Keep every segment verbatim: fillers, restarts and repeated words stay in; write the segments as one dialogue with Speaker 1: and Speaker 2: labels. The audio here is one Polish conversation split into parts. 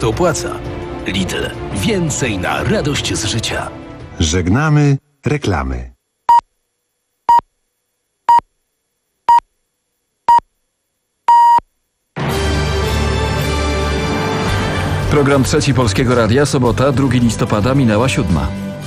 Speaker 1: opłaca. Lidl. Więcej na radość z życia.
Speaker 2: Żegnamy reklamy.
Speaker 3: Program Trzeci Polskiego Radia, sobota, drugiego listopada, minęła siódma.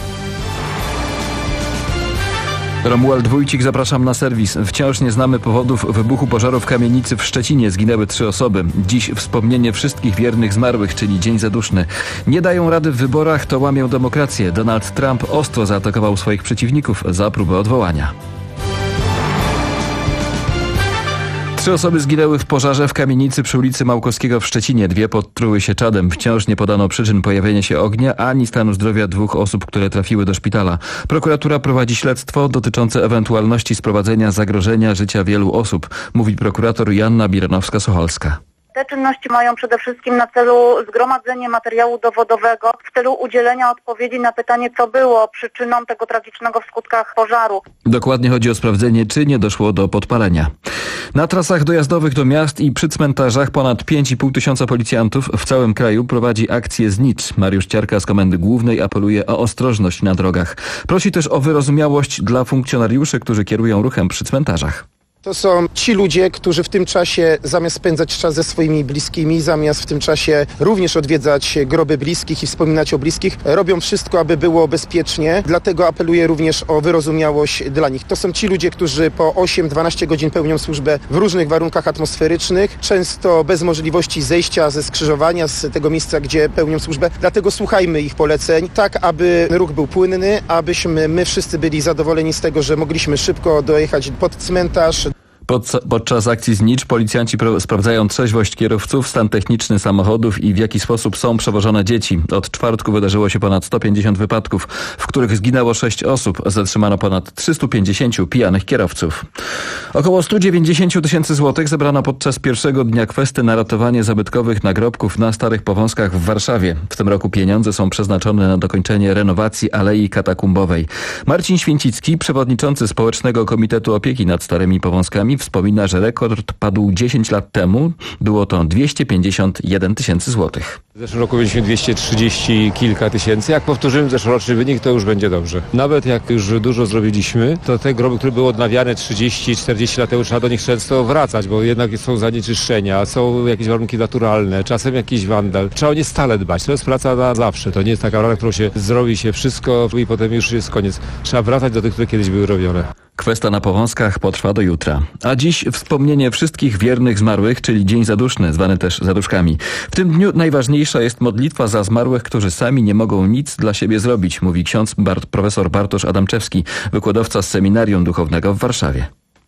Speaker 3: Romuald Wójcik, zapraszam na serwis. Wciąż nie znamy powodów wybuchu pożaru w kamienicy w Szczecinie. Zginęły trzy osoby. Dziś wspomnienie wszystkich wiernych zmarłych, czyli Dzień Zaduszny. Nie dają rady w wyborach, to łamią demokrację. Donald Trump ostro zaatakował swoich przeciwników za próbę odwołania. Trzy osoby zginęły w pożarze w kamienicy przy ulicy Małkowskiego w Szczecinie. Dwie podtruły się czadem. Wciąż nie podano przyczyn pojawienia się ognia, ani stanu zdrowia dwóch osób, które trafiły do szpitala. Prokuratura prowadzi śledztwo dotyczące ewentualności sprowadzenia zagrożenia życia wielu osób, mówi prokurator Joanna Biranowska-Sochalska.
Speaker 4: Te czynności mają przede wszystkim na celu zgromadzenie materiału dowodowego w celu udzielenia odpowiedzi na pytanie, co było przyczyną tego tragicznego w skutkach pożaru.
Speaker 3: Dokładnie chodzi o sprawdzenie, czy nie doszło do podpalenia. Na trasach dojazdowych do miast i przy cmentarzach ponad pięć i pół tysiąca policjantów w całym kraju prowadzi akcję Znicz. Mariusz Ciarka z Komendy Głównej apeluje o ostrożność na drogach. Prosi też o wyrozumiałość dla funkcjonariuszy, którzy kierują ruchem przy cmentarzach.
Speaker 5: To są ci ludzie, którzy w tym czasie zamiast spędzać czas ze swoimi bliskimi, zamiast w tym czasie również odwiedzać groby bliskich i wspominać o bliskich, robią wszystko, aby było bezpiecznie. Dlatego apeluję również o wyrozumiałość dla nich. To są ci ludzie, którzy po osiem dwanaście godzin pełnią służbę w różnych warunkach atmosferycznych, często bez możliwości zejścia ze skrzyżowania, z tego miejsca, gdzie pełnią służbę. Dlatego słuchajmy ich poleceń, tak aby ruch był płynny, abyśmy my wszyscy byli zadowoleni z tego, że mogliśmy szybko dojechać pod cmentarz.
Speaker 3: Pod, podczas akcji Znicz policjanci pro, sprawdzają trzeźwość kierowców, stan techniczny samochodów i w jaki sposób są przewożone dzieci. Od czwartku wydarzyło się ponad sto pięćdziesiąt wypadków, w których zginęło sześć osób. Zatrzymano ponad trzystu pięćdziesięciu pijanych kierowców. Około sto dziewięćdziesiąt tysięcy złotych zebrano podczas pierwszego dnia kwesty na ratowanie zabytkowych nagrobków na Starych Powązkach w Warszawie. W tym roku pieniądze są przeznaczone na dokończenie renowacji Alei Katakumbowej. Marcin Święcicki, przewodniczący Społecznego Komitetu Opieki nad Starymi Powązkami, wspomina, że rekord padł dziesięć lat temu. Było to dwieście pięćdziesiąt jeden tysięcy złotych.
Speaker 6: W zeszłym roku mieliśmy dwieście trzydzieści kilka tysięcy. Jak powtórzymy zeszłoroczny wynik, to już będzie dobrze. Nawet jak już dużo zrobiliśmy, to te groby, które były odnawiane trzydzieści czterdzieści lat temu, trzeba do nich często wracać, bo jednak są zanieczyszczenia, są jakieś warunki naturalne, czasem jakiś wandal. Trzeba o nie stale dbać. To jest praca na zawsze. To nie jest taka rola, którą się zrobi się wszystko i potem już jest koniec. Trzeba wracać do tych, które kiedyś były robione.
Speaker 3: Kwesta na Powązkach potrwa do jutra. A dziś wspomnienie wszystkich wiernych zmarłych, czyli Dzień Zaduszny, zwany też zaduszkami. W tym dniu najważniejsza jest modlitwa za zmarłych, którzy sami nie mogą nic dla siebie zrobić, mówi ksiądz Bart, profesor Bartosz Adamczewski, wykładowca z Seminarium Duchownego w Warszawie.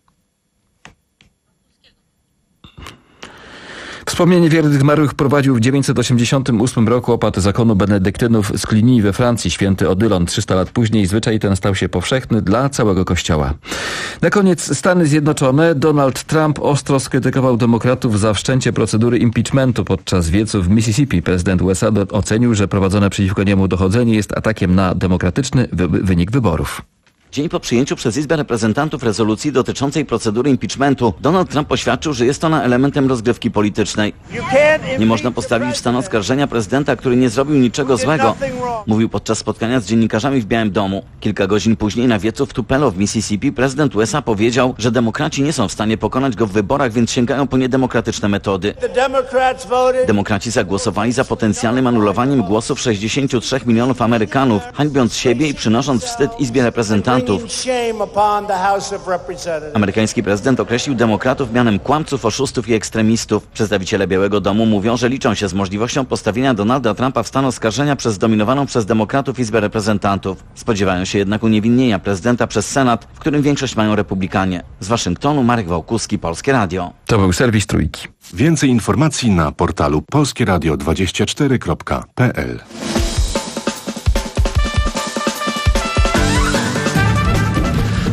Speaker 3: Wspomnienie wiernych zmarłych prowadził w dziewięćset osiemdziesiątym ósmym roku opat zakonu benedyktynów z Cluny we Francji, święty Odylon. trzysta lat później zwyczaj ten stał się powszechny dla całego kościoła. Na koniec Stany Zjednoczone. Donald Trump ostro skrytykował demokratów za wszczęcie procedury impeachmentu podczas wiecu w Mississippi. Prezydent U S A ocenił, że prowadzone przeciwko niemu dochodzenie jest atakiem na demokratyczny wy- wynik wyborów.
Speaker 7: Dzień po przyjęciu przez Izbę Reprezentantów rezolucji dotyczącej procedury impeachmentu, Donald Trump oświadczył, że jest ona elementem rozgrywki politycznej. Nie można postawić w stan oskarżenia prezydenta, który nie zrobił niczego złego, mówił podczas spotkania z dziennikarzami w Białym Domu. Kilka godzin później na wiecu w Tupelo w Mississippi prezydent U S A powiedział, że demokraci nie są w stanie pokonać go w wyborach, więc sięgają po niedemokratyczne metody. Demokraci zagłosowali za potencjalnym anulowaniem głosów sześćdziesięciu trzech milionów Amerykanów, hańbiąc siebie i przynosząc wstyd Izbie Reprezentantów. Amerykański prezydent określił demokratów mianem kłamców, oszustów i ekstremistów. Przedstawiciele Białego Domu mówią, że liczą się z możliwością postawienia Donalda Trumpa w stan oskarżenia przez zdominowaną przez demokratów Izbę Reprezentantów. Spodziewają się jednak uniewinnienia prezydenta przez Senat, w którym większość mają republikanie. Z Waszyngtonu Marek Wałkuski, Polskie Radio.
Speaker 3: To był serwis Trójki.
Speaker 2: Więcej informacji na portalu polskie radio dwadzieścia cztery kropka p l.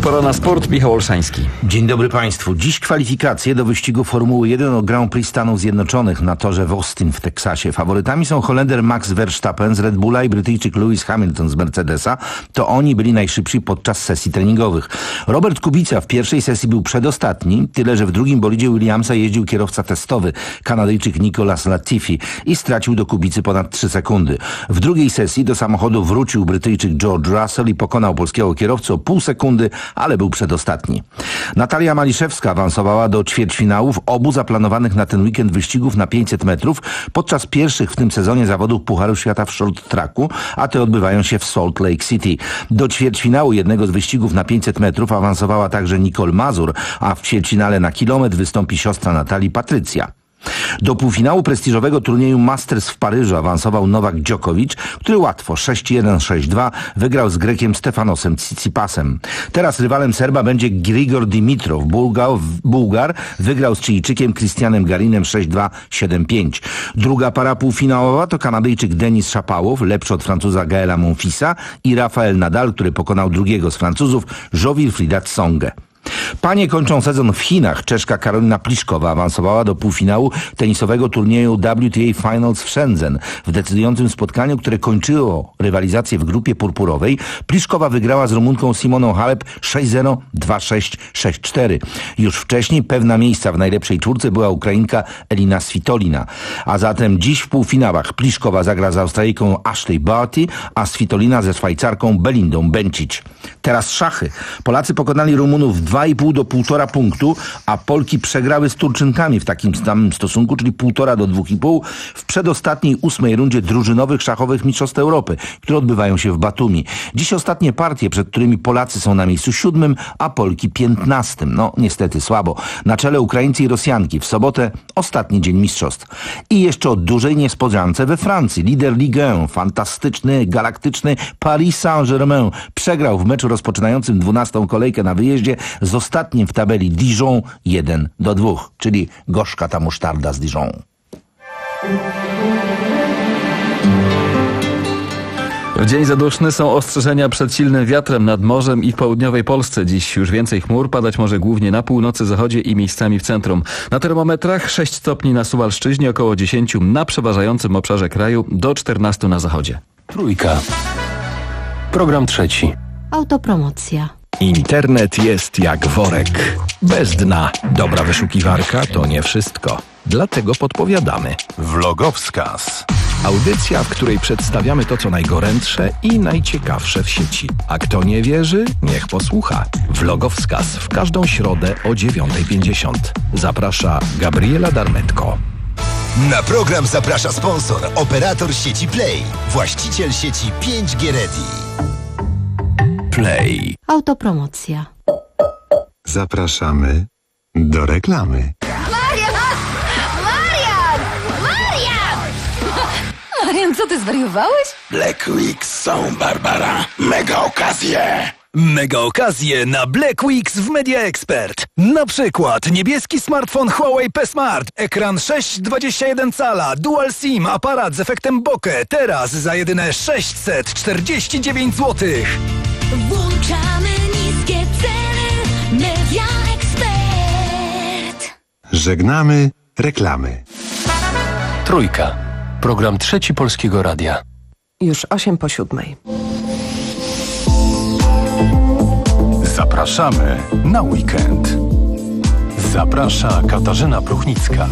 Speaker 3: Pora na sport. Michał Olszański.
Speaker 8: Dzień dobry Państwu. Dziś kwalifikacje do wyścigu Formuły jeden o Grand Prix Stanów Zjednoczonych na torze w Austin w Teksasie. Faworytami są Holender Max Verstappen z Red Bulla i Brytyjczyk Lewis Hamilton z Mercedesa. To oni byli najszybsi podczas sesji treningowych. Robert Kubica w pierwszej sesji był przedostatni, tyle że w drugim bolidzie Williamsa jeździł kierowca testowy, Kanadyjczyk Nicolas Latifi, i stracił do Kubicy ponad trzy sekundy. W drugiej sesji do samochodu wrócił Brytyjczyk George Russell i pokonał polskiego kierowcę o pół sekundy, ale był przedostatni. Natalia Maliszewska awansowała do ćwierćfinałów obu zaplanowanych na ten weekend wyścigów na pięćset metrów podczas pierwszych w tym sezonie zawodów Pucharu Świata w short tracku, a te odbywają się w Salt Lake City. Do ćwierćfinału jednego z wyścigów na pięćset metrów awansowała także Nicole Mazur, a w ćwierćfinale na kilometr wystąpi siostra Natalii, Patrycja. Do półfinału prestiżowego turnieju Masters w Paryżu awansował Nowak Djokovic, który łatwo sześć jeden sześć dwa wygrał z Grekiem Stefanosem Tsitsipasem. Teraz rywalem Serba będzie Grigor Dimitrow. Bułgar, Bułgar wygrał z Chilijczykiem Christianem Garinem sześć dwa siedem pięć. Druga para półfinałowa to Kanadyjczyk Denis Shapovalov, lepszy od Francuza Gaela Monfilsa, i Rafael Nadal, który pokonał drugiego z Francuzów, Jo-Wilfrieda Tsongę. Panie kończą sezon w Chinach. Czeszka Karolina Pliszkowa awansowała do półfinału tenisowego turnieju W T A Finals w Shenzhen. W decydującym spotkaniu, które kończyło rywalizację w grupie purpurowej, Pliszkowa wygrała z Rumunką Simoną Halep sześć zero, dwa sześć, sześć cztery. Już wcześniej pewna miejsca w najlepszej czwórce była Ukrainka Elina Svitolina. A zatem dziś w półfinałach Pliszkowa zagra z Australijką Ashley Barty, a Svitolina ze Szwajcarką Belindą Bencic. Teraz szachy. Polacy pokonali Rumunów dwa i pół do półtora punktu, a Polki przegrały z Turczynkami w takim samym stosunku, czyli półtora do dwóch i pół w przedostatniej ósmej rundzie drużynowych szachowych Mistrzostw Europy, które odbywają się w Batumi. Dziś ostatnie partie, przed którymi Polacy są na miejscu siódmym, a Polki piętnastym. No niestety słabo. Na czele Ukraińcy i Rosjanki. W sobotę ostatni dzień mistrzostw. I jeszcze o dużej niespodziance we Francji. Lider Ligue jeden, fantastyczny, galaktyczny Paris Saint-Germain przegrał w meczu rozpoczynającym dwunastą kolejkę na wyjeździe z ostatnim w tabeli Dijon jeden do dwóch, czyli gorzka ta musztarda z Dijon.
Speaker 3: W dzień zaduszny są ostrzeżenia przed silnym wiatrem nad morzem i w południowej Polsce. Dziś już więcej chmur, padać może głównie na północy, zachodzie i miejscami w centrum. Na termometrach sześć stopni na Suwalszczyźnie, około dziesięć na przeważającym obszarze kraju, do czternastu na zachodzie.
Speaker 1: Trójka. Program trzeci.
Speaker 9: Autopromocja.
Speaker 1: Internet jest jak worek. Bez dna. Dobra wyszukiwarka to nie wszystko. Dlatego podpowiadamy. Vlogowskaz. Audycja, w której przedstawiamy to, co najgorętsze i najciekawsze w sieci. A kto nie wierzy, niech posłucha. Vlogowskaz w każdą środę o dziewiąta pięćdziesiąt. Zaprasza Gabriela Darmetko.
Speaker 10: Na program zaprasza sponsor, operator sieci Play, właściciel sieci pięć G Ready.
Speaker 1: Play.
Speaker 9: Autopromocja.
Speaker 11: Zapraszamy do reklamy.
Speaker 12: Marian! Marian! Marian! Marian, co ty zwariowałeś?
Speaker 1: Black Weeks są, Barbara. Mega okazje. Mega okazje na Black Weeks w Media Expert. Na przykład niebieski smartfon Huawei P Smart, ekran sześć przecinek dwadzieścia jeden cala, dual SIM, aparat z efektem bokeh. Teraz za jedyne sześćset czterdzieści dziewięć złotych.
Speaker 12: Włączamy niskie ceny. Media Expert.
Speaker 11: Żegnamy reklamy.
Speaker 1: Trójka. Program trzeci Polskiego Radia.
Speaker 13: Już osiem po siódmej.
Speaker 1: Zapraszamy na weekend. Zaprasza Katarzyna Pruchnicka.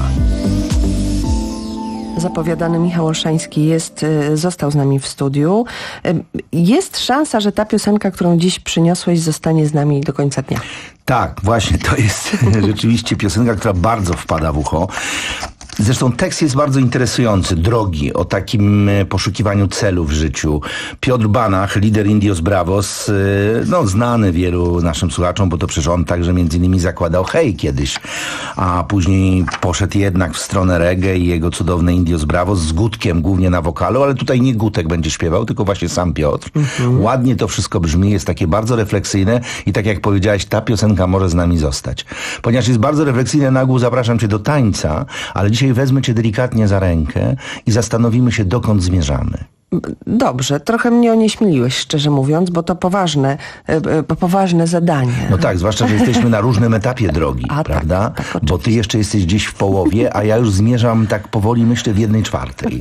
Speaker 13: Zapowiadany Michał Olszański jest, został z nami w studiu. Jest szansa, że ta piosenka, którą dziś przyniosłeś, zostanie z nami do końca dnia.
Speaker 8: Tak, właśnie, to jest rzeczywiście piosenka, która bardzo wpada w ucho. Zresztą tekst jest bardzo interesujący, drogi, o takim poszukiwaniu celu w życiu. Piotr Banach, lider Indios Bravos, no znany wielu naszym słuchaczom, bo to przecież on także między innymi zakładał Hej kiedyś, a później poszedł jednak w stronę reggae i jego cudowne Indios Bravos z Gutkiem głównie na wokalu, ale tutaj nie Gutek będzie śpiewał, tylko właśnie sam Piotr. Mhm. Ładnie to wszystko brzmi, jest takie bardzo refleksyjne i tak jak powiedziałeś, ta piosenka może z nami zostać. Ponieważ jest bardzo refleksyjne, na ogół zapraszam cię do tańca, ale dzisiaj wezmę cię delikatnie za rękę i zastanowimy się, dokąd zmierzamy.
Speaker 13: Dobrze, trochę mnie onieśmieliłeś, szczerze mówiąc, bo to poważne, poważne zadanie.
Speaker 8: No tak, zwłaszcza, że jesteśmy na różnym etapie drogi, a, prawda? Tak, tak, bo ty jeszcze jesteś gdzieś w połowie, a ja już zmierzam tak powoli, myślę, w jednej czwartej.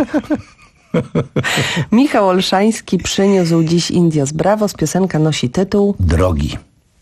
Speaker 13: Michał Olszański przyniósł dziś Indios Bravos. Piosenka nosi tytuł
Speaker 8: Drogi.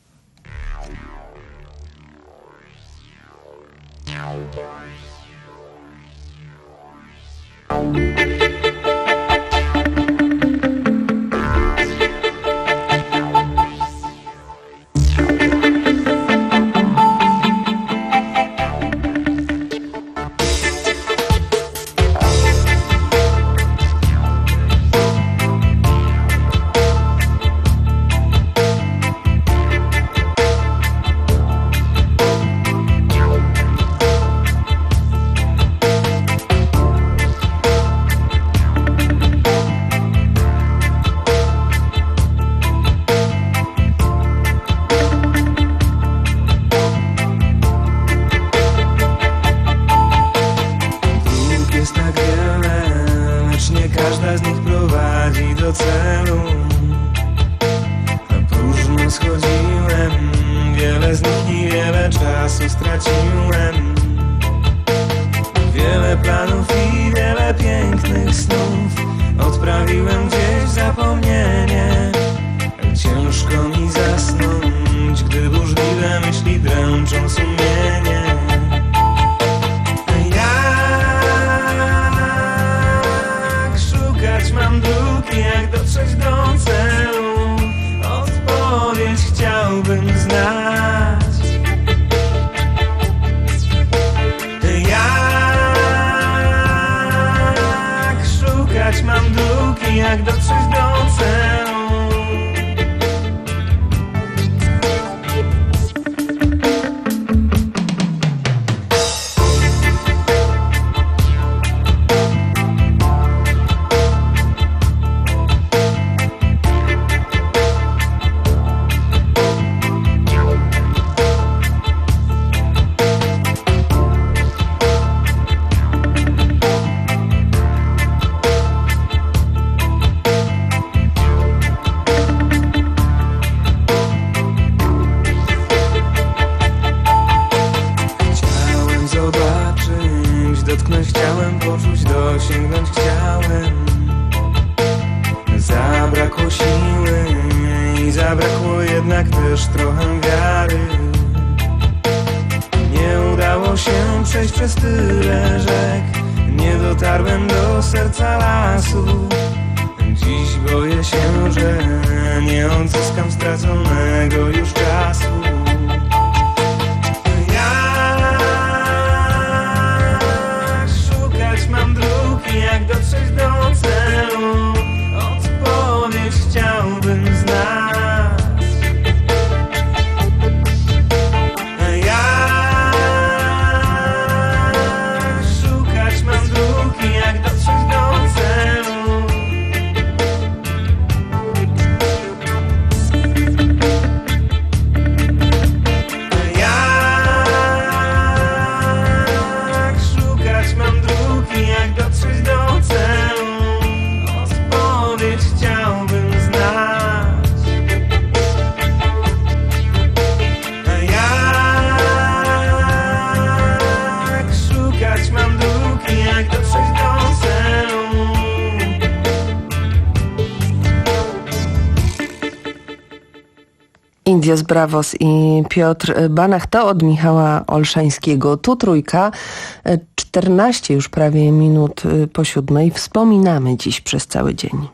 Speaker 13: Indios Bravos i Piotr Banach. To od Michała Olszańskiego. Tu trójka, czternaście już prawie minut po siódmej. Wspominamy dziś przez cały dzień.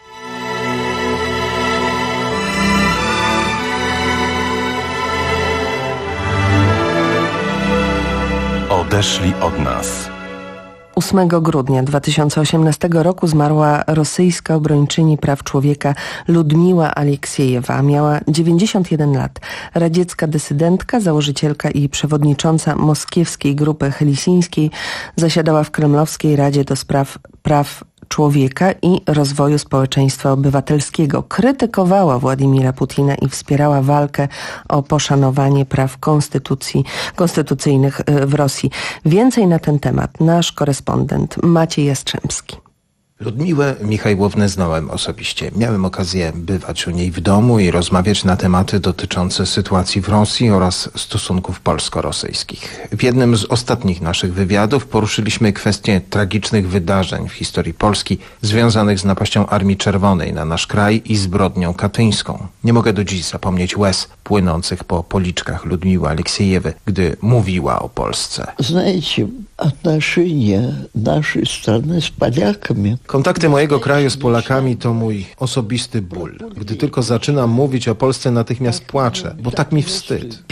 Speaker 2: Odeszli od nas.
Speaker 13: ósmego grudnia dwa tysiące osiemnastego roku zmarła rosyjska obrończyni praw człowieka Ludmiła Aleksiejewa. Miała dziewięćdziesiąt jeden lat. Radziecka dysydentka, założycielka i przewodnicząca moskiewskiej grupy helsińskiej, zasiadała w Kremlowskiej Radzie do Spraw Praw Człowieka i Rozwoju Społeczeństwa Obywatelskiego. Krytykowała Władimira Putina i wspierała walkę o poszanowanie praw konstytucji, konstytucyjnych w Rosji. Więcej na ten temat nasz korespondent Maciej Jastrzębski.
Speaker 5: Ludmiłę Michajłownę znałem osobiście. Miałem okazję bywać u niej w domu i rozmawiać na tematy dotyczące sytuacji w Rosji oraz stosunków polsko-rosyjskich. W jednym z ostatnich naszych wywiadów poruszyliśmy kwestię tragicznych wydarzeń w historii Polski związanych z napaścią Armii Czerwonej na nasz kraj i zbrodnią katyńską. Nie mogę do dziś zapomnieć łez płynących po policzkach Ludmiły Aleksiejewy, gdy mówiła o Polsce.
Speaker 14: Знаете, отношения нашей страны z Polakami.
Speaker 5: Kontakty mojego kraju z Polakami to mój osobisty ból. Gdy tylko zaczynam mówić o Polsce, natychmiast płaczę, bo tak mi wstyd.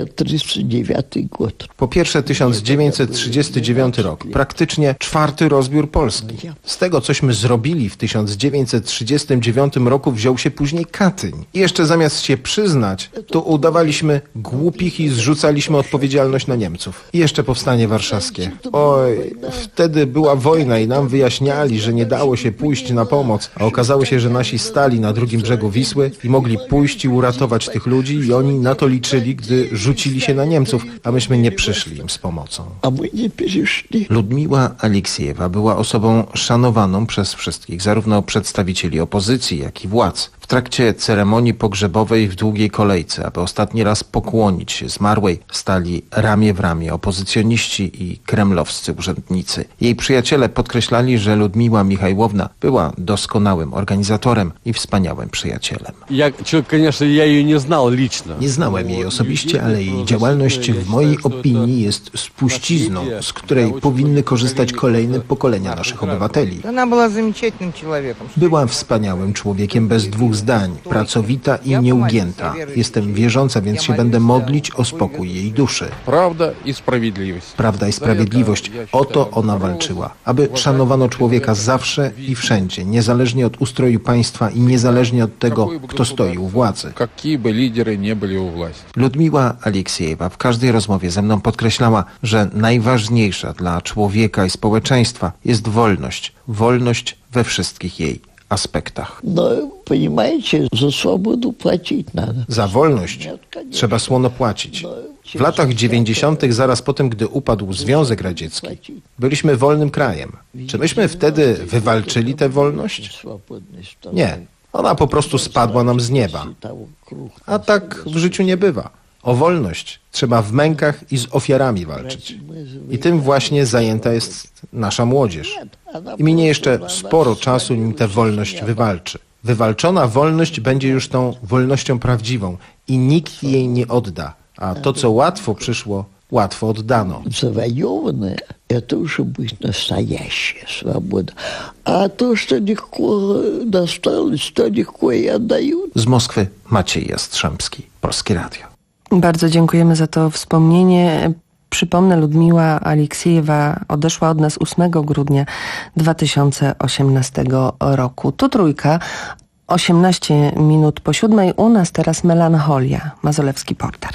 Speaker 5: Po pierwsze tysiąc dziewięćset trzydziesty dziewiąty rok, praktycznie czwarty rozbiór Polski. Z tego, cośmy zrobili w tysiąc dziewięćset trzydziestym dziewiątym roku, wziął się później Katyń. I jeszcze zamiast się przyznać, to udawaliśmy głupich i zrzucaliśmy odpowiedzialność na Niemców. I jeszcze powstanie warszawskie. Oj, wtedy była wojna i nam wyjaśniali, że nie dało się pójść na pomoc, a okazało się, że nasi stali na drugim brzegu Wisły i mogli pójść i uratować tych ludzi i oni na to liczyli, gdy rzucili się na Niemców, a myśmy nie przyszli im z pomocą.
Speaker 14: A my nie przyszli.
Speaker 5: Ludmiła Aleksiejewa była osobą szanowaną przez wszystkich, zarówno przedstawicieli opozycji, jak i władz. W trakcie ceremonii pogrzebowej w długiej kolejce, aby ostatni raz pokłonić się zmarłej, stali ramię w ramię opozycjoniści i kremlowscy urzędnicy. Jej przyjaciele podkreślali, że Ludmiła Michajłowna była doskonałym organizatorem i wspaniałym przyjacielem.
Speaker 6: Ja, конечно, ja jej nie znał licznie.
Speaker 5: Nie znałem jej osobiście, ale jej działalność w mojej opinii jest spuścizną, z której powinny korzystać kolejne pokolenia naszych obywateli. Była wspaniałym człowiekiem bez dwóch zdań, pracowita i nieugięta. Jestem wierząca, więc się będę modlić o spokój jej duszy.
Speaker 15: Prawda i sprawiedliwość.
Speaker 5: Prawda i sprawiedliwość. O to ona walczyła. Aby szanowano człowieka zawsze i wszędzie, niezależnie od ustroju państwa i niezależnie od tego, kto stoi u władzy.
Speaker 15: Jakie by lidery nie byli u władzy.
Speaker 5: Ludmiła Aleksiejewa w każdej rozmowie ze mną podkreślała, że najważniejsza dla człowieka i społeczeństwa jest wolność. Wolność we wszystkich jej aspektach.
Speaker 14: No, понимаете, za swobodę płacić надо.
Speaker 5: Za wolność trzeba słono płacić. W latach dziewięćdziesiątych, zaraz po tym, gdy upadł Związek Radziecki, byliśmy wolnym krajem. Czy myśmy wtedy wywalczyli tę wolność? Nie. Ona po prostu spadła nam z nieba. A tak w życiu nie bywa. O wolność trzeba w mękach i z ofiarami walczyć. I tym właśnie zajęta jest nasza młodzież. I minie jeszcze sporo czasu, nim tę wolność wywalczy. Wywalczona wolność będzie już tą wolnością prawdziwą i nikt jej nie odda. A to, co łatwo przyszło, łatwo oddano.
Speaker 14: Завоеванное – это уже будет настоящая свобода. А то, что легко досталось, то легко и отдают.
Speaker 5: Z Moskwy Maciej Jastrzębski, Polskie Radio.
Speaker 13: Bardzo dziękujemy za to wspomnienie. Przypomnę, Ludmiła Aleksiejewa odeszła od nas ósmego grudnia dwa tysiące osiemnastego roku. Tu Trójka, osiemnaście minut po siódmej. U nas teraz Melancholia, Mazolewski Porter.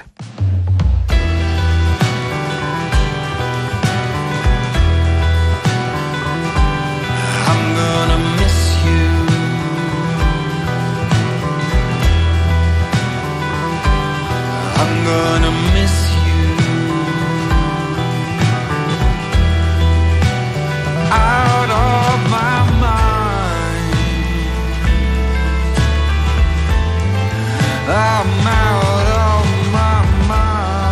Speaker 16: I'm out of my mind.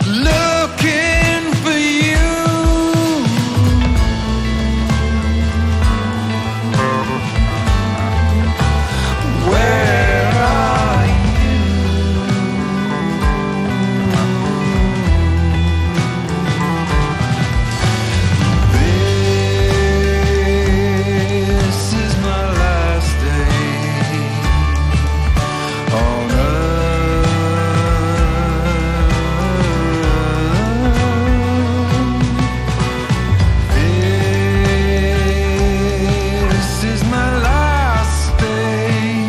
Speaker 16: looking for you. Where are you? This is my last day on This is my last day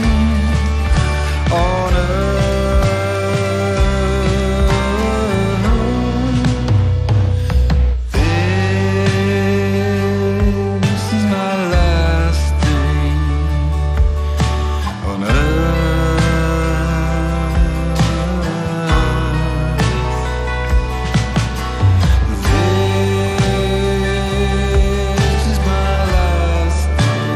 Speaker 16: on This is my last day on This is my last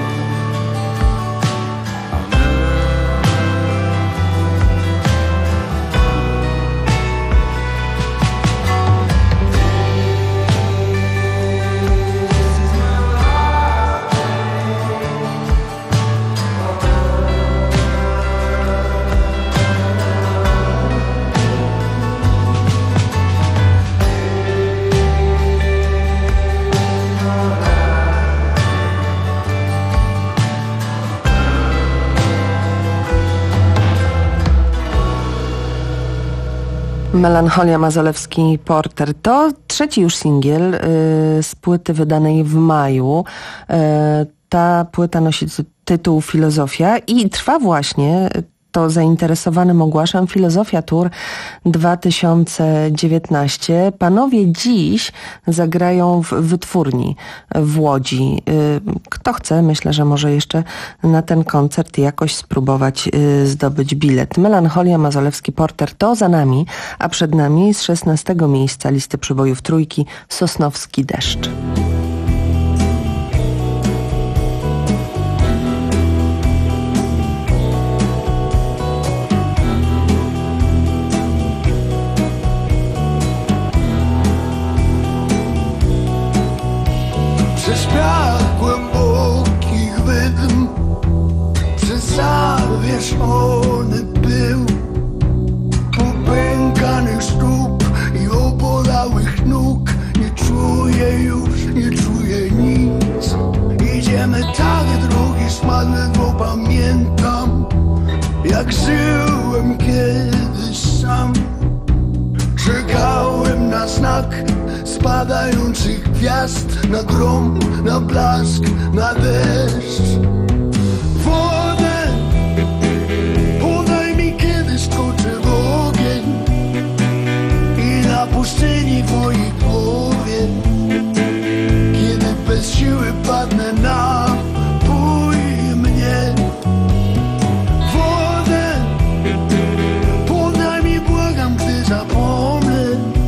Speaker 13: Melancholia, Mazolewski, Porter. To trzeci już singiel y, z płyty wydanej w maju. Y, ta płyta nosi ty- tytuł Filozofia i trwa właśnie, to zainteresowanym ogłaszam, Filozofia Tour dwa tysiące dziewiętnaście. Panowie dziś zagrają w Wytwórni w Łodzi. Y, Kto chce, myślę, że może jeszcze na ten koncert jakoś spróbować y, zdobyć bilet. Melancholia, Mazolewski, Porter to za nami, a przed nami z szesnastego miejsca listy przybojów trójki Sosnowski Deszcz.
Speaker 16: Przez piach głębokich wydm, przez zawierzchony pył, popękanych stóp i obolałych nóg. Nie czuję już, nie czuję nic. Idziemy tak drogi smadne, bo pamiętam, jak żyłem kiedyś sam. Czekałem na znak spadających gwiazd, na grom, na blask, na deszcz. Wodę podaj mi, kiedy skoczę w ogień i na pustyni w mojej głowie, kiedy bez siły padnę na bój mnie. Wodę podaj mi, błagam, gdy zapomnę.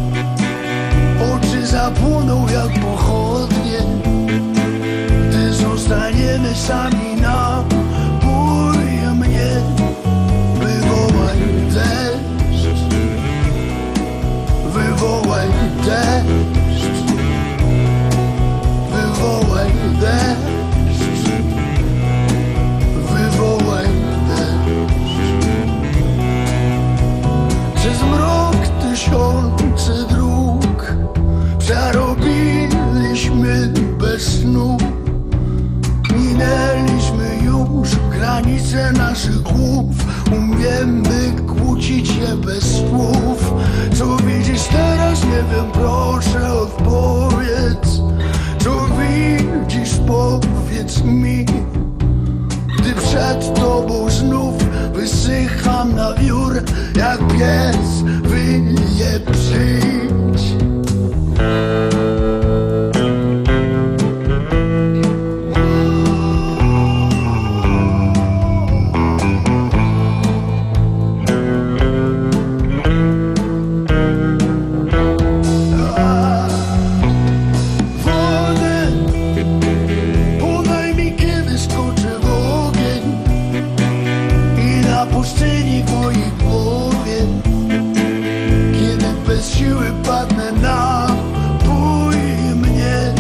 Speaker 16: Oczy zapłoną jak pochodnie, gdy zostaniemy sami na bój mnie. Wywołaj deszcz, wywołaj deszcz, wywołaj deszcz, wywołaj deszcz. Przez mrok tysiące dróg przerobiliśmy bez snu. Minęliśmy już granice naszych głów. Umiemy kłócić się bez słów. Co widzisz teraz, nie wiem, proszę odpowiedz. Co widzisz, powiedz mi. Gdy przed tobą znów wysycham na wiór, jak pies wyje, przyjdź. pustyni w mojej głowie, padnę na bój mnie.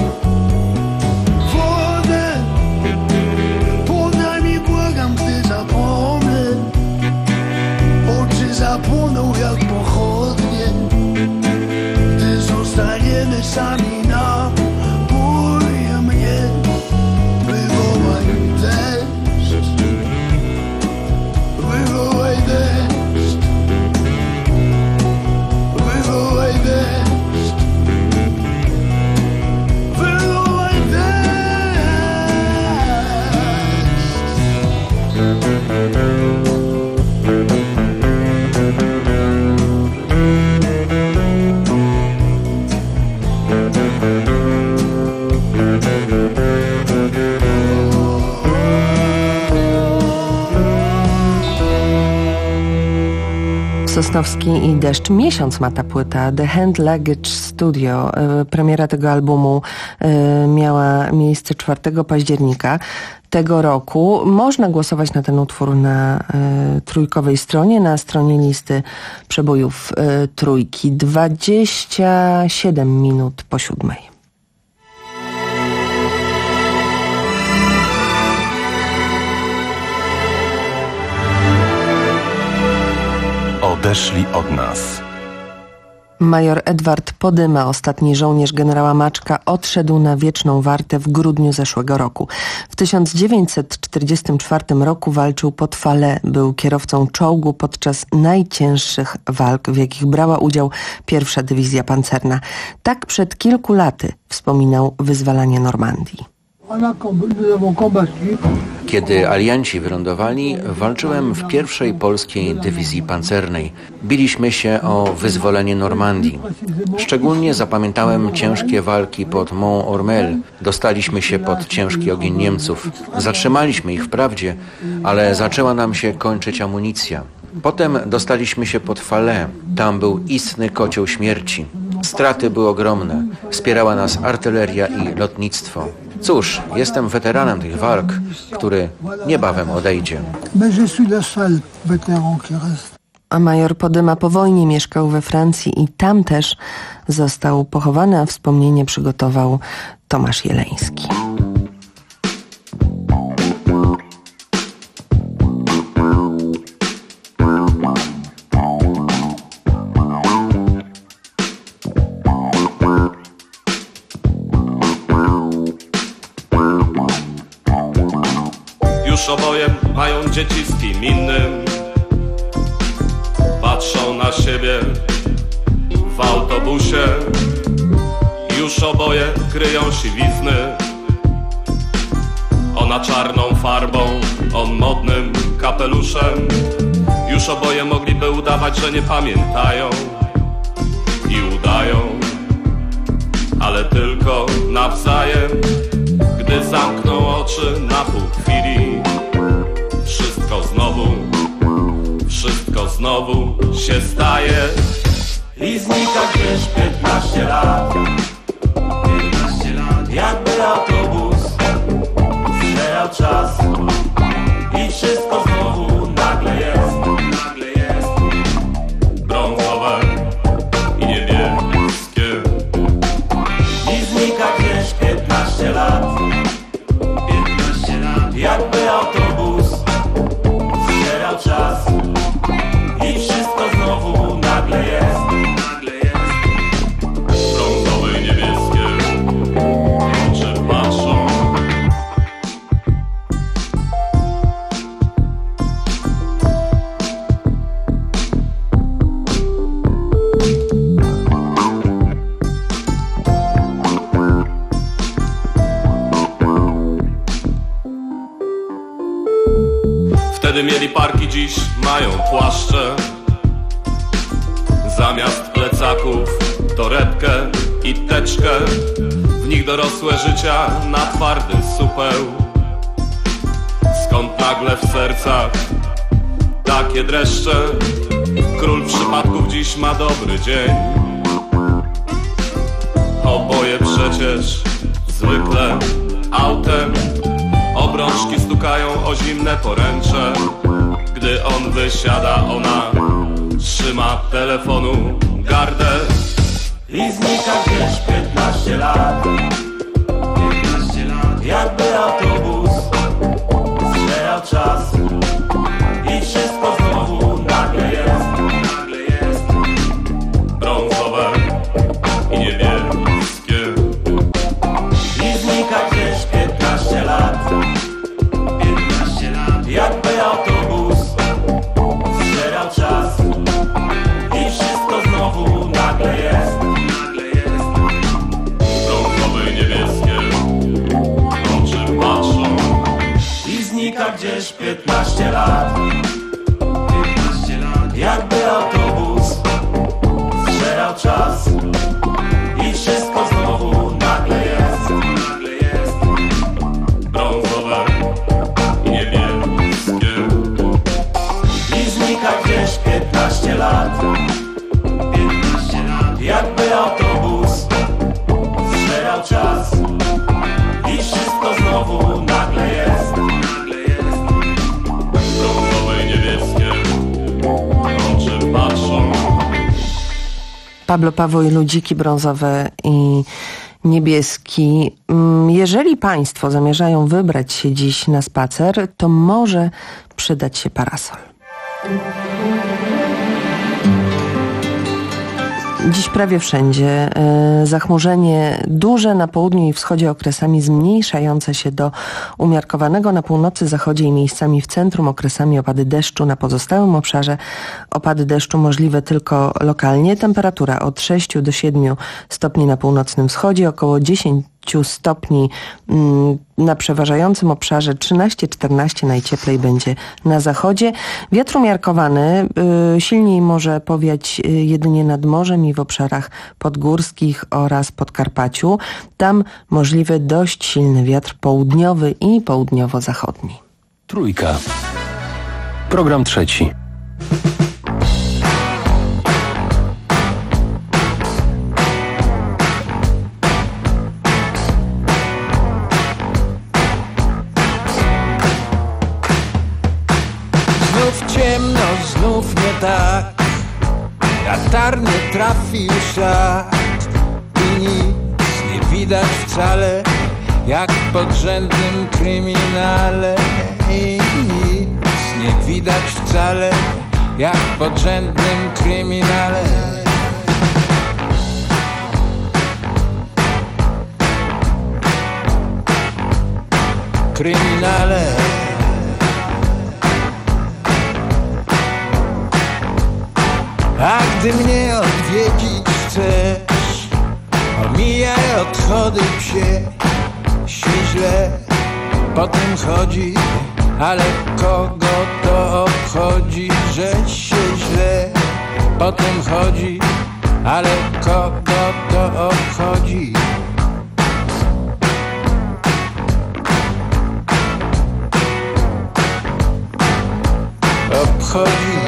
Speaker 16: Wodę podaj mi, błagam, gdy zapomnę. Oczy zapłoną jak pochodnie, gdy zostaniemy sami na bój mnie. Wywołaj deszcz, wywołaj deszcz, wywołaj deszcz, wywołaj
Speaker 13: Sosnowski i Deszcz. Miesiąc ma ta płyta. The Hand Luggage Studio. Premiera tego albumu miała miejsce czwartego października tego roku. Można głosować na ten utwór na y, trójkowej stronie, na stronie listy przebojów y, trójki. dwadzieścia siedem minut po siódmej.
Speaker 2: Odeszli od nas.
Speaker 13: Major Edward Podyma, ostatni żołnierz generała Maczka, odszedł na wieczną wartę w grudniu zeszłego roku. W tysiąc dziewięćset czterdziestym czwartym roku walczył pod Fale. Był kierowcą czołgu podczas najcięższych walk, w jakich brała udział pierwsza dywizja pancerna. Tak przed kilku laty wspominał wyzwalanie Normandii.
Speaker 17: Kiedy alianci wylądowali, walczyłem w pierwszej polskiej dywizji pancernej. Biliśmy się o wyzwolenie Normandii. Szczególnie zapamiętałem ciężkie walki pod Mont-Ormel. Dostaliśmy się pod ciężki ogień Niemców. Zatrzymaliśmy ich wprawdzie, ale zaczęła nam się kończyć amunicja. Potem dostaliśmy się pod Fale. Tam był istny kocioł śmierci. Straty były ogromne. Wspierała nas artyleria i lotnictwo. Cóż, jestem weteranem tych walk, który niebawem odejdzie.
Speaker 13: A major Podyma po wojnie mieszkał we Francji i tam też został pochowany, a wspomnienie przygotował Tomasz Jeleński.
Speaker 18: Już oboje mają dzieci z kim innym. Patrzą na siebie w autobusie. Już oboje kryją siwizny. Ona czarną farbą, on modnym kapeluszem. Już oboje mogliby udawać, że nie pamiętają i udają, ale tylko nawzajem. Gdy zamkną oczy na pół chwili, wszystko znowu, wszystko znowu się staje i znika gdzieś piętnaście lat. piętnaście lat, jakby autobus zbierał czas i wszystko znowu nagle jest, nagle jest brązowe i niebieskie i znika gdzieś piętnaście lat. Jakby autobus zbierał czas i wszystko znowu nagle jest, nagle jest brązowe i niebieskie oczy patrzą. Wtedy mieli parki, dziś mają płaszcze. Zamiast plecaków torebkę i teczkę. W nich dorosłe życia na twardy supeł. Skąd nagle w sercach takie dreszcze? Król przypadków dziś ma dobry dzień. Oboje przecież zwykle autem. Obrączki stukają o zimne poręcze. Gdy on wysiada, ona trzyma telefonu gardę.
Speaker 19: i znika gdzieś piętnaście lat. piętnaście lat. Jakby autobus zbierał czas i wszystko znowu nagle jest. Nagle jest brązowe i niebieskie i znika gdzieś piętnaście lat. piętnaście lat. Jakby autobus zbierał czas i wszystko znowu nagle jest. Nagle jest brązowe i niebieskie oczy patrzą i znika gdzieś piętnaście lat. piętnaście lat. Jakby autobus zbierał czas i wszystko znowu nagle jest. Nagle jest brązowe i niebieskie i znika gdzieś piętnaście lat. piętnaście lat. Jakby autobus zbierał czas i wszystko znowu nagle jest. Nagle jest brązowe i niebieskie oczy patrzą.
Speaker 13: Pablo Paweł i Ludziki brązowe i niebieski. Jeżeli Państwo zamierzają wybrać się dziś na spacer, to może przydać się parasol. Dziś prawie wszędzie e, zachmurzenie duże, na południu i wschodzie okresami zmniejszające się do umiarkowanego, na północy, zachodzie i miejscami w centrum okresami opady deszczu, na pozostałym obszarze opady deszczu możliwe tylko lokalnie. Temperatura od sześciu do siedmiu stopni na północnym wschodzie, około dziesięć stopni na przeważającym obszarze, trzynaście czternaście najcieplej będzie na zachodzie. Wiatr umiarkowany, silniej może powiać jedynie nad morzem i w obszarach podgórskich oraz Podkarpaciu. Tam możliwy dość silny wiatr południowy i południowo-zachodni.
Speaker 1: Trójka. Program trzeci.
Speaker 20: Ciemno, znów nie tak, latarnie trafi szat i nic nie widać wcale, jak w podrzędnym kryminale. I nic nie widać wcale, jak w podrzędnym kryminale. Kryminale. A gdy mnie odwiedzić chcesz, omijaj odchody psie. Się źle po tym chodzi, ale kogo to obchodzi, że się źle po tym chodzi, ale kogo to obchodzi. Obchodzi.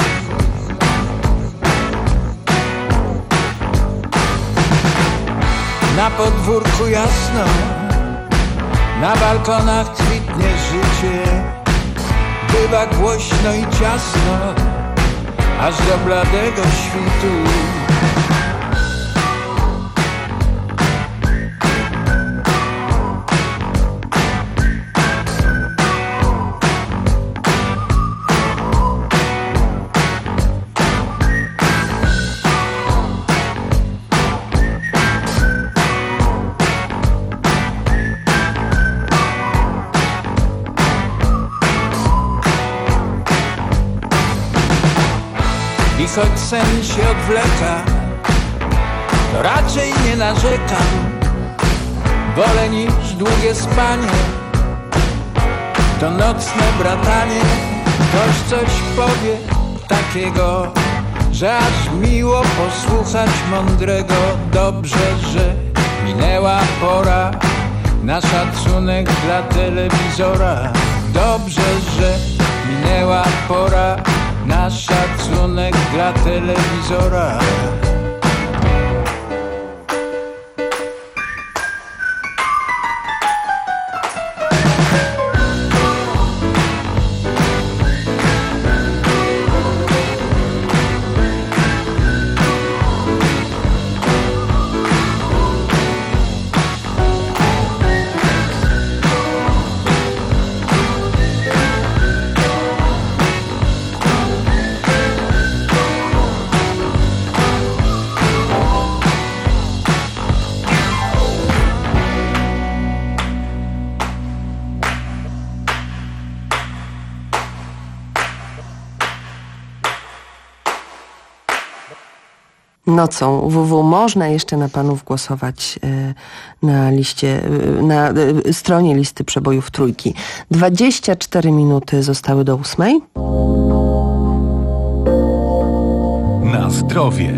Speaker 20: Na podwórku jasno, na balkonach kwitnie życie. Bywa głośno i ciasno, aż do bladego świtu. Choć sen się odwleka, to raczej nie narzekam. Wolę niż długie spanie, to nocne bratanie. Ktoś coś powie takiego, że aż miło posłuchać mądrego. Dobrze, że minęła pora na szacunek dla telewizora. Dobrze, że minęła pora na szacunek dla telewizora.
Speaker 13: nocą w w w można jeszcze na panów głosować na liście, na stronie listy przebojów Trójki. dwadzieścia cztery minuty zostały do ósmej.
Speaker 1: Na zdrowie.